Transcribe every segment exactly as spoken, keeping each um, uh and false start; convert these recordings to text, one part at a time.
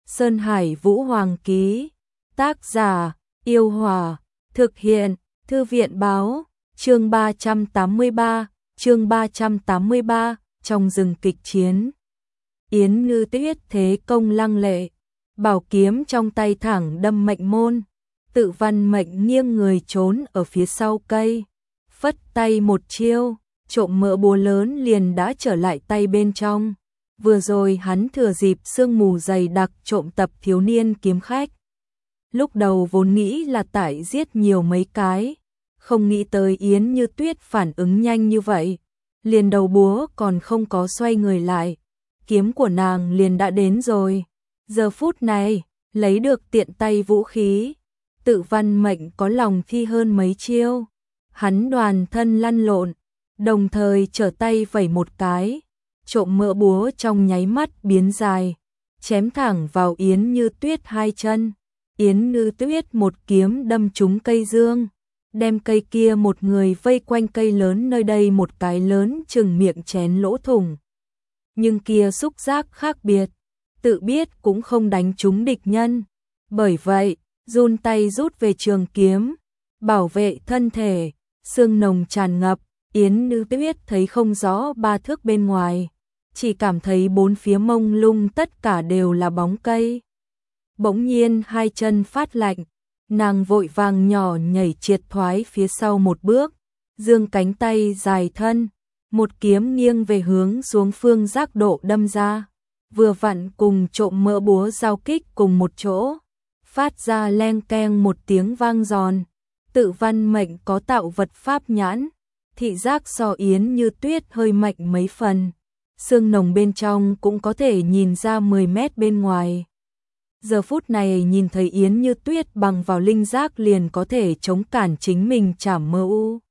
Sơn Hải Vũ Hoàng ký. Tác giả: Yêu Hòa. Thực hiện: Thư viện báo. Chương ba trăm tám mươi ba, chương ba trăm tám mươi ba, trong rừng kịch chiến. Yến Như Tuyết thế công lăng lệ, bảo kiếm trong tay thẳng đâm mệnh môn. Tự Văn Mệnh nghiêng người trốn ở phía sau cây, phất tay một chiêu, trộm mỡ búa lớn liền đã trở lại tay bên trong. Vừa rồi hắn thừa dịp sương mù dày đặc trộm tập thiếu niên kiếm khách. Lúc đầu vốn nghĩ là tải giết nhiều mấy cái, không nghĩ tới Yến Như Tuyết phản ứng nhanh như vậy. Liền đầu búa còn không có xoay người lại, kiếm của nàng liền đã đến rồi. Giờ phút này, lấy được tiện tay vũ khí, Tự Văn Mệnh có lòng thi hơn mấy chiêu. Hắn đoàn thân lăn lộn, đồng thời trở tay vẩy một cái, trộm mỡ búa trong nháy mắt biến dài, chém thẳng vào Yến Như Tuyết hai chân. Yến Như Tuyết một kiếm đâm trúng cây dương, đem cây kia một người vây quanh cây lớn nơi đây một cái lớn chừng miệng chén lỗ thủng. Nhưng kia xúc giác khác biệt, tự biết cũng không đánh trúng địch nhân. Bởi vậy, run tay rút về trường kiếm, bảo vệ thân thể, sương nồng tràn ngập. Yến Như Tuyết thấy không rõ ba thước bên ngoài, chỉ cảm thấy bốn phía mông lung tất cả đều là bóng cây. Bỗng nhiên hai chân phát lạnh, nàng vội vàng nhỏ nhảy triệt thoái phía sau một bước, dương cánh tay dài thân, một kiếm nghiêng về hướng xuống phương giác độ đâm ra, vừa vặn cùng trộm mỡ búa giao kích cùng một chỗ, phát ra leng keng một tiếng vang giòn. Tự Văn Mệnh có tạo vật pháp nhãn, thị giác so Yến Như Tuyết hơi mạnh mấy phần, sương nồng bên trong cũng có thể nhìn ra mười mét bên ngoài. Giờ phút này nhìn thấy Yến Như Tuyết bằng vào linh giác liền có thể chống cản chính mình chảm mơ u.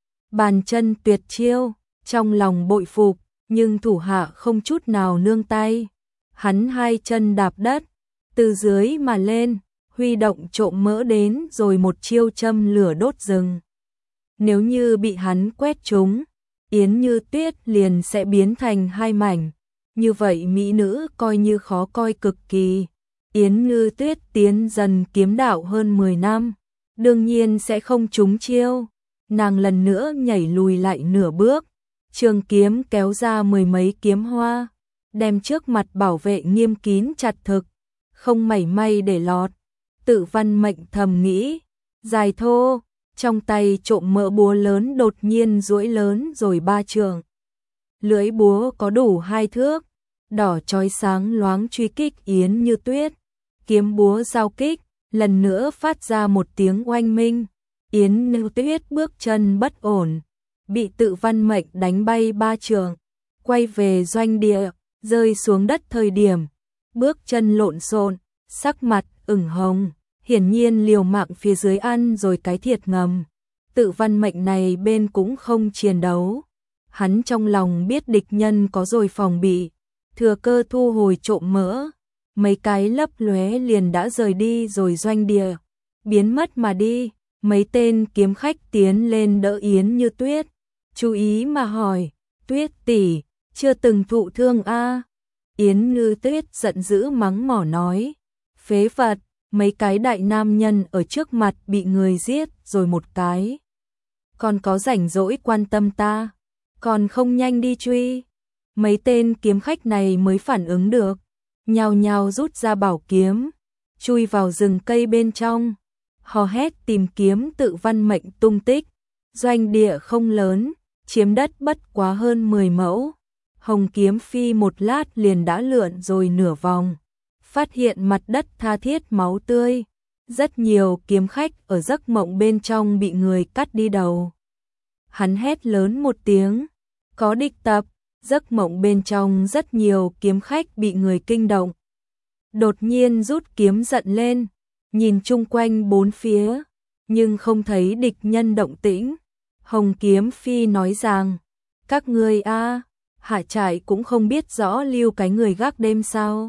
Bàn chân tuyệt chiêu, trong lòng bội phục, nhưng thủ hạ không chút nào nương tay. Hắn hai chân đạp đất, từ dưới mà lên, huy động trộm mỡ đến rồi một chiêu châm lửa đốt rừng. Nếu như bị hắn quét trúng, Yến Như Tuyết liền sẽ biến thành hai mảnh. Như vậy mỹ nữ coi như khó coi cực kỳ. Yến Như Tuyết tiến dần kiếm đạo hơn mười năm, đương nhiên sẽ không trúng chiêu. Nàng lần nữa nhảy lùi lại nửa bước, trường kiếm kéo ra mười mấy kiếm hoa, đem trước mặt bảo vệ nghiêm kín chặt thực, không mảy may để lọt. Tự Văn Mệnh thầm nghĩ, dài thô, trong tay trộm mỡ búa lớn đột nhiên duỗi lớn rồi ba trường. Lưỡi búa có đủ hai thước, đỏ chói sáng loáng truy kích Yến Như Tuyết. Kiếm búa giao kích, lần nữa phát ra một tiếng oanh minh. Yến Như Tuyết bước chân bất ổn, bị Tự Văn Mệnh đánh bay ba trường, quay về doanh địa, rơi xuống đất thời điểm, bước chân lộn xộn, sắc mặt ửng hồng, hiển nhiên liều mạng phía dưới ăn rồi cái thiệt ngầm. Tự Văn Mệnh này bên cũng không chiến đấu, hắn trong lòng biết địch nhân có rồi phòng bị, thừa cơ thu hồi trộm mỡ. Mấy cái lấp lóe liền đã rời đi rồi doanh địa, biến mất mà đi. Mấy tên kiếm khách tiến lên đỡ Yến Như Tuyết, chú ý mà hỏi, Tuyết tỷ, chưa từng thụ thương a? À? Yến Như Tuyết giận dữ mắng mỏ nói, phế vật, mấy cái đại nam nhân ở trước mặt bị người giết rồi một cái, còn có rảnh rỗi quan tâm ta, còn không nhanh đi truy. Mấy tên kiếm khách này mới phản ứng được, nhao nhao rút ra bảo kiếm, chui vào rừng cây bên trong, hò hét tìm kiếm Tự Văn Mệnh tung tích. Doanh địa không lớn, chiếm đất bất quá hơn mười mẫu. Hồng kiếm phi một lát liền đã lượn rồi nửa vòng, phát hiện mặt đất tha thiết máu tươi. Rất nhiều kiếm khách ở giấc mộng bên trong bị người cắt đi đầu. Hắn hét lớn một tiếng, có địch tập. Giấc mộng bên trong rất nhiều kiếm khách bị người kinh động, đột nhiên rút kiếm giận lên, nhìn chung quanh bốn phía, nhưng không thấy địch nhân động tĩnh. Hồng kiếm phi nói rằng, các ngươi a, hạ trại cũng không biết rõ lưu cái người gác đêm sao?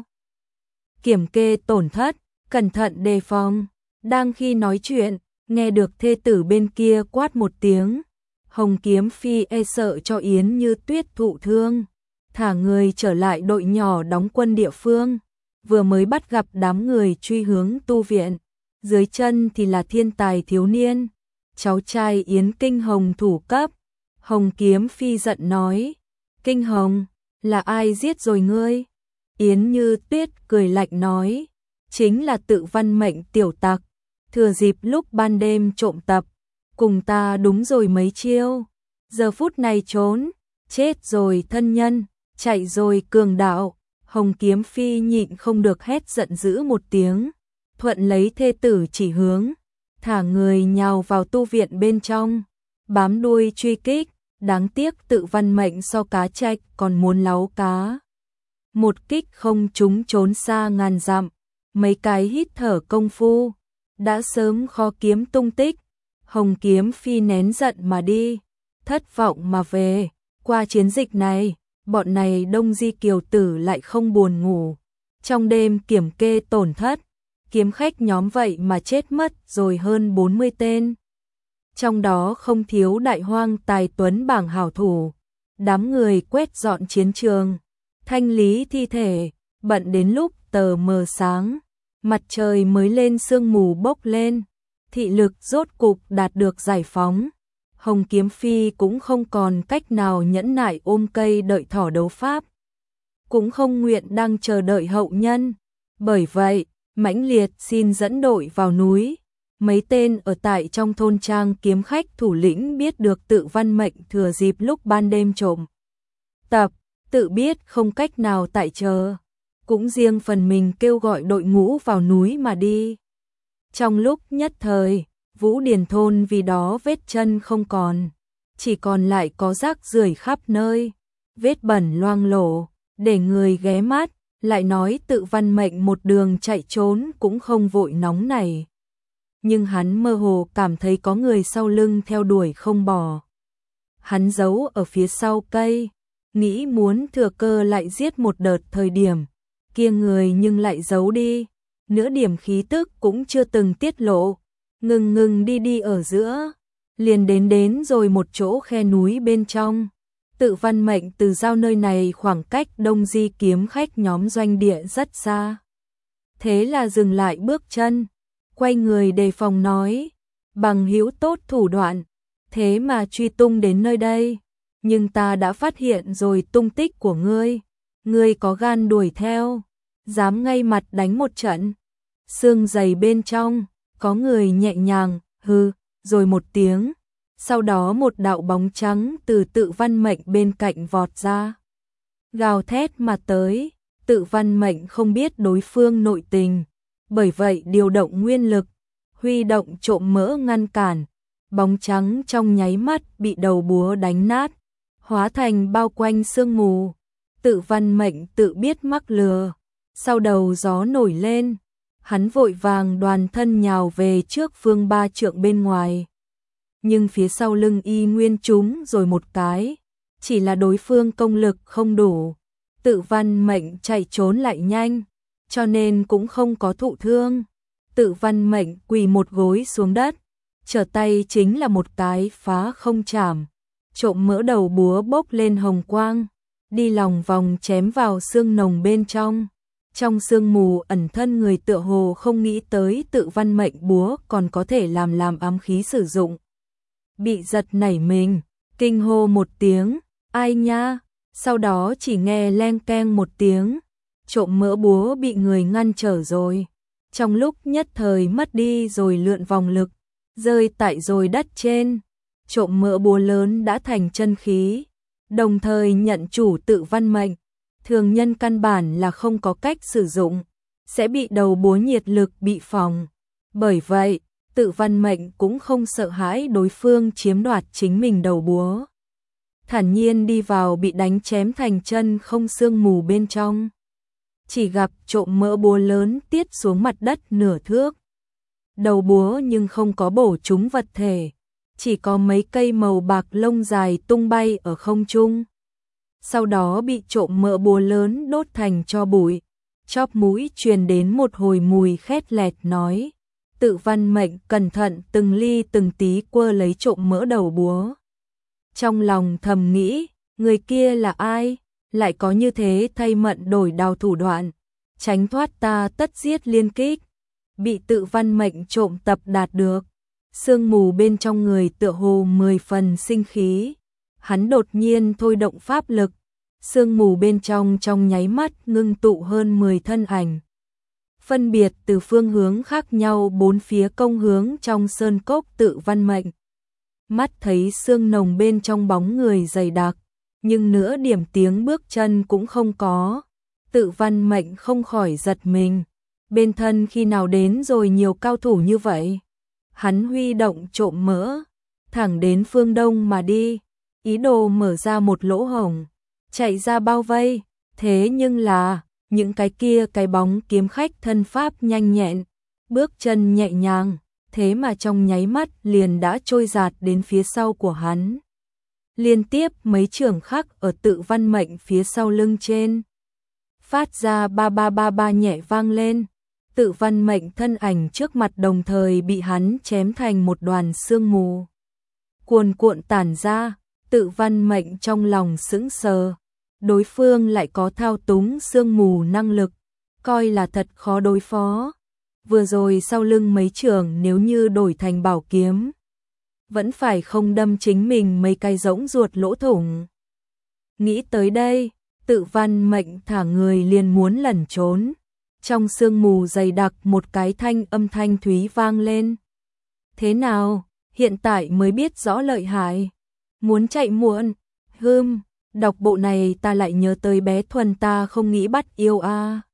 Kiểm kê tổn thất, cẩn thận đề phòng. Đang khi nói chuyện, nghe được thê tử bên kia quát một tiếng. Hồng kiếm phi e sợ cho Yến Như Tuyết thụ thương, thả người trở lại đội nhỏ đóng quân địa phương. vừa mới bắt gặp đám người truy hướng tu viện, dưới chân thì là thiên tài thiếu niên, cháu trai Yến Kinh Hồng thủ cấp. Hồng Kiếm Phi giận nói, Kinh Hồng, là ai giết rồi ngươi? Yến Như Tuyết cười lạnh nói, chính là Tự Văn Mệnh tiểu tặc, thừa dịp lúc ban đêm trộm tập, cùng ta đúng rồi mấy chiêu, giờ phút này trốn, chết rồi thân nhân, chạy rồi cường đạo. Hồng Kiếm Phi nhịn không được hét giận dữ một tiếng, thuận lấy thê tử chỉ hướng, thả người nhào vào tu viện bên trong, bám đuôi truy kích, đáng tiếc Tự Văn Mệnh so cá trạch còn muốn láu cá. Một kích không trúng trốn xa ngàn dặm, mấy cái hít thở công phu, đã sớm khó kiếm tung tích. Hồng Kiếm Phi nén giận mà đi, thất vọng mà về. Qua chiến dịch này, bọn này Đông Di Kiều tử lại không buồn ngủ, trong đêm kiểm kê tổn thất, kiếm khách nhóm vậy mà chết mất rồi hơn bốn mươi tên. Trong đó không thiếu đại hoang tài tuấn bảng hảo thủ, đám người quét dọn chiến trường, thanh lý thi thể, bận đến lúc tờ mờ sáng, mặt trời mới lên sương mù bốc lên, thị lực rốt cục đạt được giải phóng. Hồng Kiếm Phi cũng không còn cách nào nhẫn nại ôm cây đợi thỏ đấu pháp, cũng không nguyện đang chờ đợi hậu nhân. Bởi vậy, mãnh liệt xin dẫn đội vào núi. Mấy tên ở tại trong thôn trang kiếm khách thủ lĩnh biết được Tự Văn Mệnh thừa dịp lúc ban đêm trộm tập, tự biết không cách nào tại chờ, cũng riêng phần mình kêu gọi đội ngũ vào núi mà đi. Trong lúc nhất thời, Vũ Điền thôn vì đó vết chân không còn, chỉ còn lại có rác rưởi khắp nơi, vết bẩn loang lổ, để người ghé mắt, lại nói Tự Văn Mệnh một đường chạy trốn cũng không vội nóng này. Nhưng hắn mơ hồ cảm thấy có người sau lưng theo đuổi không bỏ. Hắn giấu ở phía sau cây, nghĩ muốn thừa cơ lại giết một đợt thời điểm, kia người nhưng lại giấu đi, nửa điểm khí tức cũng chưa từng tiết lộ. Ngừng ngừng đi đi ở giữa, liền đến đến rồi một chỗ khe núi bên trong. Tự Văn Mệnh từ giao nơi này khoảng cách Đông Di kiếm khách nhóm doanh địa rất xa. Thế là dừng lại bước chân, quay người đề phòng nói, bằng hữu tốt thủ đoạn, thế mà truy tung đến nơi đây, nhưng ta đã phát hiện rồi tung tích của ngươi, ngươi có gan đuổi theo, dám ngay mặt đánh một trận. Xương dày bên trong, có người nhẹ nhàng, hừ, rồi một tiếng, sau đó một đạo bóng trắng từ Tự Văn Mệnh bên cạnh vọt ra. Gào thét mà tới, Tự Văn Mệnh không biết đối phương nội tình, bởi vậy điều động nguyên lực, huy động trộm mỡ ngăn cản, bóng trắng trong nháy mắt bị đầu búa đánh nát, hóa thành bao quanh sương mù. Tự Văn Mệnh tự biết mắc lừa, sau đầu gió nổi lên, hắn vội vàng đoàn thân nhào về trước phương ba trượng bên ngoài. Nhưng phía sau lưng y nguyên trúng rồi một cái, chỉ là đối phương công lực không đủ, Tự Văn Mệnh chạy trốn lại nhanh, cho nên cũng không có thụ thương. Tự Văn Mệnh quỳ một gối xuống đất, trở tay chính là một cái phá không chảm, trộm mỡ đầu búa bốc lên hồng quang, đi lòng vòng chém vào xương nồng bên trong. Trong sương mù ẩn thân người tựa hồ không nghĩ tới Tự Văn Mệnh búa còn có thể làm làm ám khí sử dụng. Bị giật nảy mình, kinh hô một tiếng, ai nha, sau đó chỉ nghe leng keng một tiếng, trộm mỡ búa bị người ngăn trở rồi. Trong lúc nhất thời mất đi rồi lượn vòng lực, rơi tại rồi đất trên, trộm mỡ búa lớn đã thành chân khí, đồng thời nhận chủ Tự Văn Mệnh. Thường nhân căn bản là không có cách sử dụng, sẽ bị đầu búa nhiệt lực bị phòng. Bởi vậy, Tự Văn Mệnh cũng không sợ hãi đối phương chiếm đoạt chính mình đầu búa. Thản nhiên đi vào bị đánh chém thành chân không sương mù bên trong. Chỉ gặp trộm mỡ búa lớn tiết xuống mặt đất nửa thước. Đầu búa nhưng không có bổ trúng vật thể, chỉ có mấy cây màu bạc lông dài tung bay ở không trung. Sau đó bị trộm mỡ búa lớn đốt thành tro bụi, chóp mũi truyền đến một hồi mùi khét lẹt nói. Tự Văn Mệnh cẩn thận từng ly từng tí quơ lấy trộm mỡ đầu búa. Trong lòng thầm nghĩ, người kia là ai, lại có như thế thay mận đổi đào thủ đoạn, tránh thoát ta tất giết liên kích, bị tự văn mệnh trộm tập đạt được. Sương mù bên trong người tựa hồ mười phần sinh khí, hắn đột nhiên thôi động pháp lực, sương mù bên trong trong nháy mắt ngưng tụ hơn mười thân ảnh. Phân biệt từ phương hướng khác nhau bốn phía công hướng trong sơn cốc tự văn mệnh. Mắt thấy sương nồng bên trong bóng người dày đặc, nhưng nửa điểm tiếng bước chân cũng không có. Tự văn mệnh không khỏi giật mình, bên thân khi nào đến rồi nhiều cao thủ như vậy. Hắn huy động trộm mỡ, thẳng đến phương đông mà đi, ý đồ mở ra một lỗ hổng, chạy ra bao vây. Thế nhưng là, những cái kia cái bóng kiếm khách thân pháp nhanh nhẹn, bước chân nhẹ nhàng, thế mà trong nháy mắt liền đã trôi giạt đến phía sau của hắn. Liên tiếp mấy trường khắc ở tự văn mệnh phía sau lưng trên. Phát ra ba ba ba ba nhẹ vang lên, tự văn mệnh thân ảnh trước mặt đồng thời bị hắn chém thành một đoàn sương mù. Cuồn cuộn tản ra, tự văn mệnh trong lòng sững sờ. Đối phương lại có thao túng sương mù năng lực, coi là thật khó đối phó. Vừa rồi sau lưng mấy trường nếu như đổi thành bảo kiếm, vẫn phải không đâm chính mình mấy cái rỗng ruột lỗ thủng. Nghĩ tới đây, tự văn mệnh thả người liền muốn lẩn trốn. Trong sương mù dày đặc một cái thanh âm thanh thúy vang lên. Thế nào, hiện tại mới biết rõ lợi hại. Muốn chạy muộn, hưm, đọc bộ này ta lại nhớ tới bé Thuần ta không nghĩ bắt yêu a. À.